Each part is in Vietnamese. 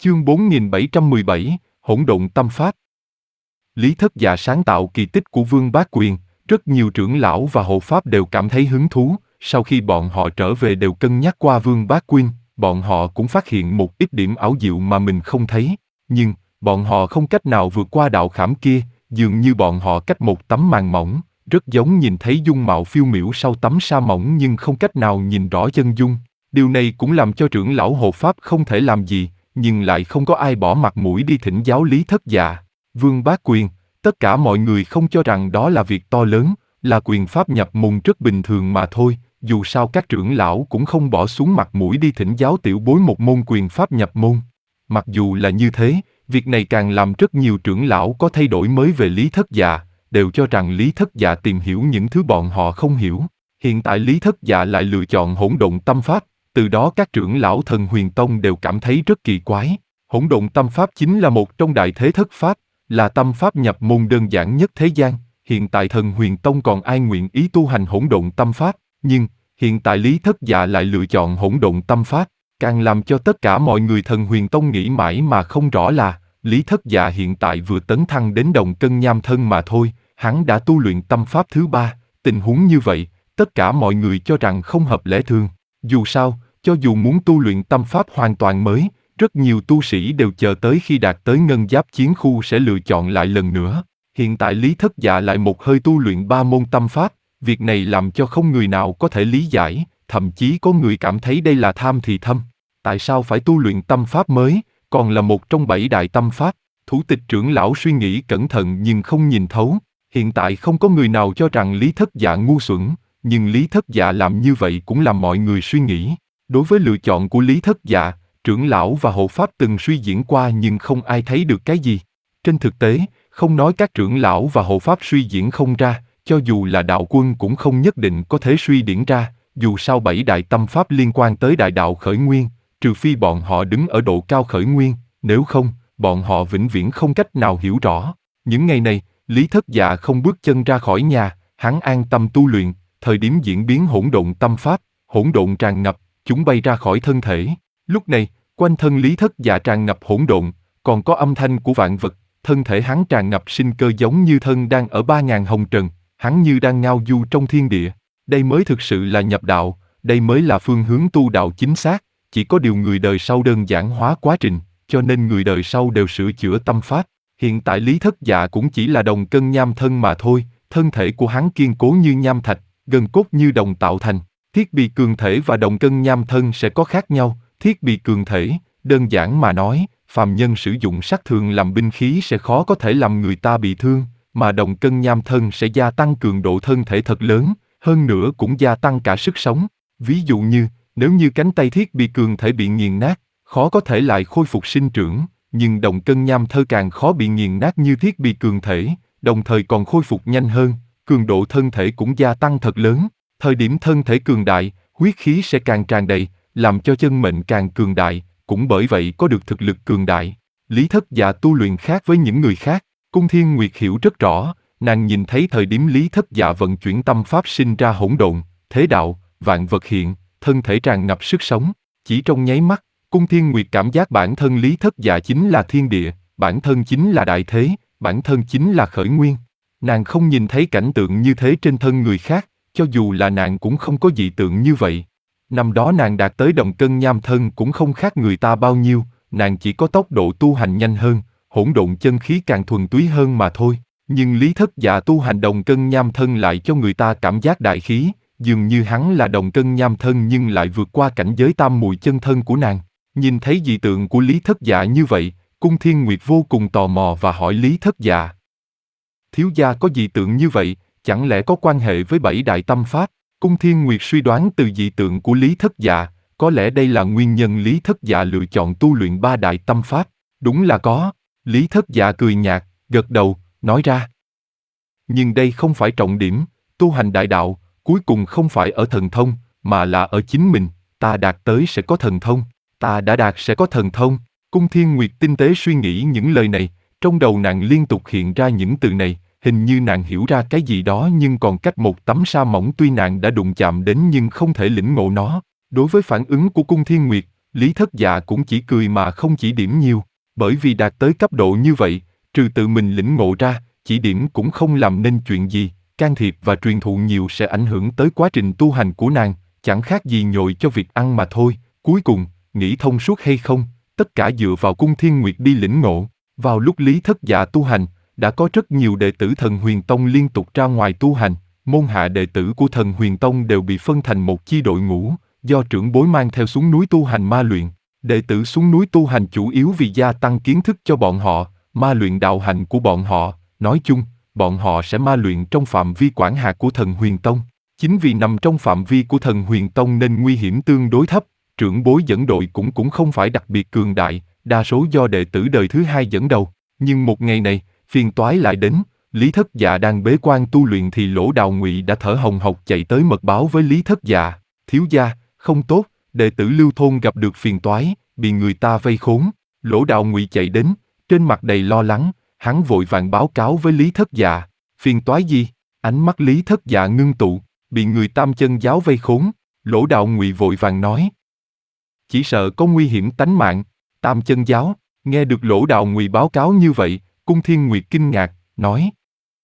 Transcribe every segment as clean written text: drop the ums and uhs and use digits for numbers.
Chương 4717, Hỗn độn tâm pháp. Lý Thất Dạ sáng tạo kỳ tích của Vương Bá Quyền, rất nhiều trưởng lão và hộ pháp đều cảm thấy hứng thú, sau khi bọn họ trở về đều cân nhắc qua Vương Bá Quyền, bọn họ cũng phát hiện một ít điểm ảo diệu mà mình không thấy, nhưng, bọn họ không cách nào vượt qua đạo khảm kia, dường như bọn họ cách một tấm màn mỏng, rất giống nhìn thấy dung mạo phiêu miểu sau tấm sa mỏng nhưng không cách nào nhìn rõ chân dung. Điều này cũng làm cho trưởng lão hộ pháp không thể làm gì, nhưng lại không có ai bỏ mặt mũi đi thỉnh giáo Lý Thất Dạ. Vương Bá Quyền, tất cả mọi người không cho rằng đó là việc to lớn, là quyền pháp nhập môn rất bình thường mà thôi, dù sao các trưởng lão cũng không bỏ xuống mặt mũi đi thỉnh giáo tiểu bối một môn quyền pháp nhập môn. Mặc dù là như thế, việc này càng làm rất nhiều trưởng lão có thay đổi mới về Lý Thất Dạ, đều cho rằng Lý Thất Dạ tìm hiểu những thứ bọn họ không hiểu. Hiện tại Lý Thất Dạ lại lựa chọn hỗn độn tâm pháp, từ đó các trưởng lão Thần Huyền Tông đều cảm thấy rất kỳ quái. Hỗn độn tâm pháp chính là một trong đại thế thất pháp, là tâm pháp nhập môn đơn giản nhất thế gian. Hiện tại Thần Huyền Tông còn ai nguyện ý tu hành hỗn độn tâm pháp, nhưng hiện tại Lý Thất Dạ lại lựa chọn hỗn độn tâm pháp, càng làm cho tất cả mọi người Thần Huyền Tông nghĩ mãi mà không rõ là Lý Thất Dạ hiện tại vừa tấn thăng đến đồng cân nham thân mà thôi, hắn đã tu luyện tâm pháp thứ ba. Tình huống như vậy, tất cả mọi người cho rằng không hợp lẽ thường. Dù sao, cho dù muốn tu luyện tâm pháp hoàn toàn mới, rất nhiều tu sĩ đều chờ tới khi đạt tới ngân giáp chiến khu sẽ lựa chọn lại lần nữa. Hiện tại Lý Thất Dạ lại một hơi tu luyện 3 môn tâm pháp, việc này làm cho không người nào có thể lý giải, thậm chí có người cảm thấy đây là tham thì thâm. Tại sao phải tu luyện tâm pháp mới, còn là một trong 7 đại tâm pháp? Thủ tịch trưởng lão suy nghĩ cẩn thận nhưng không nhìn thấu. Hiện tại không có người nào cho rằng Lý Thất Dạ ngu xuẩn, nhưng Lý Thất Dạ làm như vậy cũng làm mọi người suy nghĩ. Đối với lựa chọn của Lý Thất Dạ, trưởng lão và hộ pháp từng suy diễn qua nhưng không ai thấy được cái gì. Trên thực tế, không nói các trưởng lão và hộ pháp suy diễn không ra, cho dù là đạo quân cũng không nhất định có thể suy diễn ra, dù sao 7 đại tâm pháp liên quan tới đại đạo khởi nguyên, trừ phi bọn họ đứng ở độ cao khởi nguyên, nếu không, bọn họ vĩnh viễn không cách nào hiểu rõ. Những ngày này, Lý Thất Dạ không bước chân ra khỏi nhà, hắn an tâm tu luyện, thời điểm diễn biến hỗn độn tâm pháp, hỗn độn tràn ngập, chúng bay ra khỏi thân thể. Lúc này, quanh thân Lý Thất Dạ tràn ngập hỗn độn, còn có âm thanh của vạn vật, thân thể hắn tràn ngập sinh cơ giống như thân đang ở 3000 hồng trần, hắn như đang ngao du trong thiên địa. Đây mới thực sự là nhập đạo, đây mới là phương hướng tu đạo chính xác, chỉ có điều người đời sau đơn giản hóa quá trình, cho nên người đời sau đều sửa chữa tâm pháp. Hiện tại Lý Thất Dạ cũng chỉ là đồng cân nham thân mà thôi, thân thể của hắn kiên cố như nham thạch, gân cốt như đồng tạo thành. Thiết bị cường thể và đồng cân nham thân sẽ có khác nhau. Thiết bị cường thể, đơn giản mà nói, phàm nhân sử dụng sắt thường làm binh khí sẽ khó có thể làm người ta bị thương, mà đồng cân nham thân sẽ gia tăng cường độ thân thể thật lớn, hơn nữa cũng gia tăng cả sức sống. Ví dụ như, nếu như cánh tay thiết bị cường thể bị nghiền nát, khó có thể lại khôi phục sinh trưởng, nhưng đồng cân nham thơ càng khó bị nghiền nát như thiết bị cường thể, đồng thời còn khôi phục nhanh hơn, cường độ thân thể cũng gia tăng thật lớn. Thời điểm thân thể cường đại, huyết khí sẽ càng tràn đầy, làm cho chân mệnh càng cường đại, cũng bởi vậy có được thực lực cường đại. Lý Thất Dạ tu luyện khác với những người khác, Cung Thiên Nguyệt hiểu rất rõ, nàng nhìn thấy thời điểm Lý Thất Dạ vận chuyển tâm pháp sinh ra hỗn độn, thế đạo, vạn vật hiện, thân thể tràn ngập sức sống. Chỉ trong nháy mắt, Cung Thiên Nguyệt cảm giác bản thân Lý Thất Dạ chính là thiên địa, bản thân chính là đại thế, bản thân chính là khởi nguyên. Nàng không nhìn thấy cảnh tượng như thế trên thân người khác, cho dù là nàng cũng không có dị tượng như vậy. Năm đó nàng đạt tới đồng cân nham thân cũng không khác người ta bao nhiêu, nàng chỉ có tốc độ tu hành nhanh hơn, hỗn độn chân khí càng thuần túy hơn mà thôi. Nhưng Lý Thất Dạ tu hành đồng cân nham thân lại cho người ta cảm giác đại khí, dường như hắn là đồng cân nham thân nhưng lại vượt qua cảnh giới tam muội chân thân của nàng. Nhìn thấy dị tượng của Lý Thất Dạ như vậy, Cung Thiên Nguyệt vô cùng tò mò và hỏi Lý Thất Dạ: thiếu gia có dị tượng như vậy, chẳng lẽ có quan hệ với 7 đại tâm pháp? Cung Thiên Nguyệt suy đoán từ dị tượng của Lý Thất Dạ, có lẽ đây là nguyên nhân Lý Thất Dạ lựa chọn tu luyện 3 đại tâm pháp. Đúng là có. Lý Thất Dạ cười nhạt, gật đầu, nói ra. Nhưng đây không phải trọng điểm, tu hành đại đạo, cuối cùng không phải ở thần thông, mà là ở chính mình. Ta đạt tới sẽ có thần thông, ta đã đạt sẽ có thần thông. Cung Thiên Nguyệt tinh tế suy nghĩ những lời này, trong đầu nàng liên tục hiện ra những từ này. Hình như nàng hiểu ra cái gì đó nhưng còn cách một tấm sa mỏng, tuy nàng đã đụng chạm đến nhưng không thể lĩnh ngộ nó. Đối với phản ứng của Cung Thiên Nguyệt, Lý Thất Dạ cũng chỉ cười mà không chỉ điểm nhiều, bởi vì đạt tới cấp độ như vậy, trừ tự mình lĩnh ngộ ra, chỉ điểm cũng không làm nên chuyện gì, can thiệp và truyền thụ nhiều sẽ ảnh hưởng tới quá trình tu hành của nàng, chẳng khác gì nhồi cho việc ăn mà thôi. Cuối cùng, nghĩ thông suốt hay không, tất cả dựa vào Cung Thiên Nguyệt đi lĩnh ngộ. Vào lúc Lý Thất Dạ tu hành, đã có rất nhiều đệ tử Thần Huyền Tông liên tục ra ngoài tu hành, môn hạ đệ tử của Thần Huyền Tông đều bị phân thành một chi đội ngũ, do trưởng bối mang theo xuống núi tu hành ma luyện. Đệ tử xuống núi tu hành chủ yếu vì gia tăng kiến thức cho bọn họ, ma luyện đạo hạnh của bọn họ, nói chung, bọn họ sẽ ma luyện trong phạm vi quản hạt của Thần Huyền Tông. Chính vì nằm trong phạm vi của Thần Huyền Tông nên nguy hiểm tương đối thấp, trưởng bối dẫn đội cũng không phải đặc biệt cường đại, đa số do đệ tử đời thứ hai dẫn đầu. Nhưng một ngày này, phiền toái lại đến, Lý Thất Dạ đang bế quan tu luyện thì Lỗ Đào Ngụy đã thở hồng hộc chạy tới mật báo với Lý Thất Dạ, thiếu gia, không tốt, đệ tử Lưu Thôn gặp được phiền toái, bị người ta vây khốn. Lỗ Đào Ngụy chạy đến, trên mặt đầy lo lắng, hắn vội vàng báo cáo với Lý Thất Dạ, phiền toái gì? Ánh mắt Lý Thất Dạ ngưng tụ, bị người Tam Chân Giáo vây khốn. Lỗ Đào Ngụy vội vàng nói, chỉ sợ có nguy hiểm tánh mạng. Tam Chân Giáo, nghe được Lỗ Đào Ngụy báo cáo như vậy, Cung Thiên Nguyệt kinh ngạc, nói,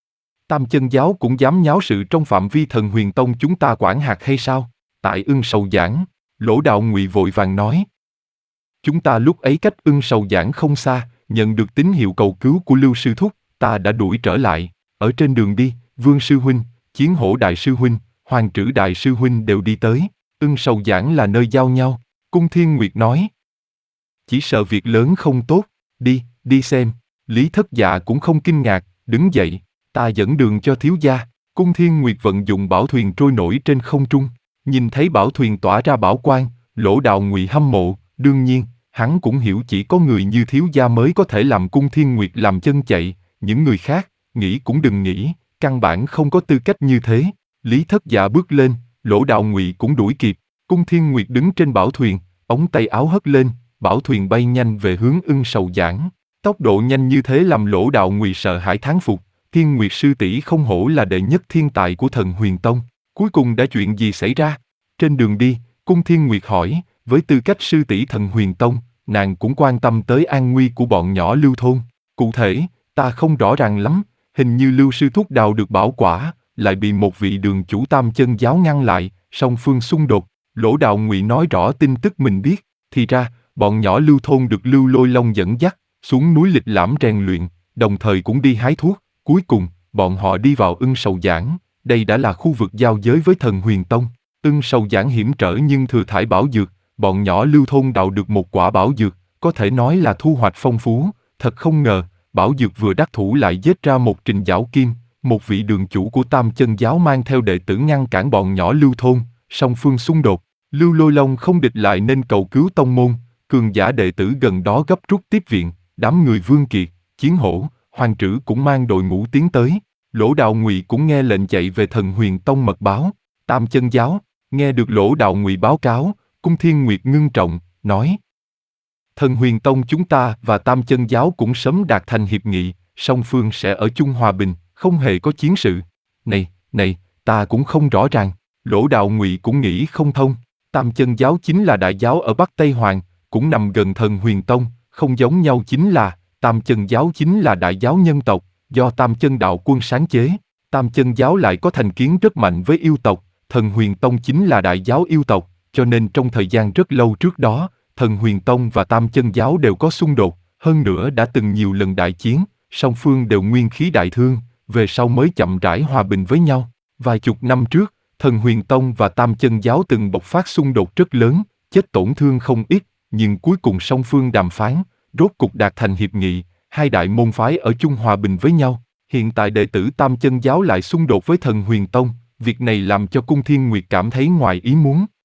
Tam Chân Giáo cũng dám nháo sự trong phạm vi Thần Huyền Tông chúng ta quản hạt hay sao? Tại Ưng Sầu Giảng, Lỗ Đào Ngụy vội vàng nói, chúng ta lúc ấy cách Ưng Sầu Giảng không xa, nhận được tín hiệu cầu cứu của Lưu Sư Thúc, ta đã đuổi trở lại. Ở trên đường đi, Vương Sư Huynh, Chiến Hổ Đại Sư Huynh, Hoàng Trử Đại Sư Huynh đều đi tới. Ưng Sầu Giảng là nơi giao nhau. Cung Thiên Nguyệt nói, chỉ sợ việc lớn không tốt, đi xem. Lý Thất Dạ cũng không kinh ngạc, đứng dậy, ta dẫn đường cho thiếu gia. Cung Thiên Nguyệt vận dụng bảo thuyền trôi nổi trên không trung, nhìn thấy bảo thuyền tỏa ra bảo quang, Lỗ Đào Ngụy hâm mộ, đương nhiên, hắn cũng hiểu chỉ có người như thiếu gia mới có thể làm Cung Thiên Nguyệt làm chân chạy, những người khác, nghĩ cũng đừng nghĩ, căn bản không có tư cách như thế. Lý Thất Dạ bước lên, Lỗ Đào Ngụy cũng đuổi kịp, Cung Thiên Nguyệt đứng trên bảo thuyền, ống tay áo hất lên, bảo thuyền bay nhanh về hướng Ưng Sầu Giảng. Tốc độ nhanh như thế làm Lỗ Đào Ngụy sợ hãi thán phục, Thiên Nguyệt sư tỷ không hổ là đệ nhất thiên tài của Thần Huyền Tông, cuối cùng đã chuyện gì xảy ra? Trên đường đi, Cung Thiên Nguyệt hỏi, với tư cách sư tỷ Thần Huyền Tông, nàng cũng quan tâm tới an nguy của bọn nhỏ Lưu thôn. Cụ thể, ta không rõ ràng lắm, hình như Lưu sư thúc đào được bảo quả, lại bị một vị đường chủ Tam Chân Giáo ngăn lại, song phương xung đột. Lỗ Đào Ngụy nói rõ tin tức mình biết, thì ra, bọn nhỏ Lưu thôn được Lưu Lôi Long dẫn dắt, xuống núi lịch lãm rèn luyện, đồng thời cũng đi hái thuốc. Cuối cùng, bọn họ đi vào Ưng Sầu Giảng, đây đã là khu vực giao giới với Thần Huyền Tông. Ưng Sầu Giảng hiểm trở nhưng thừa thãi bảo dược, bọn nhỏ Lưu thôn đào được một quả bảo dược, có thể nói là thu hoạch phong phú. Thật không ngờ, bảo dược vừa đắc thủ lại giết ra một Trình Giảo Kim, một vị đường chủ của Tam Chân Giáo mang theo đệ tử ngăn cản bọn nhỏ Lưu thôn, song phương xung đột. Lưu Lôi Long không địch lại nên cầu cứu tông môn, cường giả đệ tử gần đó gấp rút tiếp viện, đám người Vương Kiệt, Chiến Hổ, Hoàng Trử cũng mang đội ngũ tiến tới. Lỗ Đào Ngụy cũng nghe lệnh chạy về Thần Huyền Tông mật báo. Tam Chân Giáo, nghe được Lỗ Đào Ngụy báo cáo, Cung Thiên Nguyệt ngưng trọng, nói, Thần Huyền Tông chúng ta và Tam Chân Giáo cũng sớm đạt thành hiệp nghị, song phương sẽ ở chung hòa bình, không hề có chiến sự. Này, ta cũng không rõ ràng. Lỗ Đào Ngụy cũng nghĩ không thông. Tam Chân Giáo chính là đại giáo ở Bắc Tây Hoàng, cũng nằm gần Thần Huyền Tông, không giống nhau chính là, Tam Chân Giáo chính là đại giáo nhân tộc, do Tam Chân Đạo Quân sáng chế. Tam Chân Giáo lại có thành kiến rất mạnh với yêu tộc, Thần Huyền Tông chính là đại giáo yêu tộc, cho nên trong thời gian rất lâu trước đó, Thần Huyền Tông và Tam Chân Giáo đều có xung đột, hơn nữa đã từng nhiều lần đại chiến, song phương đều nguyên khí đại thương, về sau mới chậm rãi hòa bình với nhau. Vài chục năm trước, Thần Huyền Tông và Tam Chân Giáo từng bộc phát xung đột rất lớn, chết tổn thương không ít, nhưng cuối cùng song phương đàm phán, rốt cục đạt thành hiệp nghị, hai đại môn phái ở chung hòa bình với nhau. Hiện tại đệ tử Tam Chân Giáo lại xung đột với Thần Huyền Tông, việc này làm cho Cung Thiên Nguyệt cảm thấy ngoài ý muốn.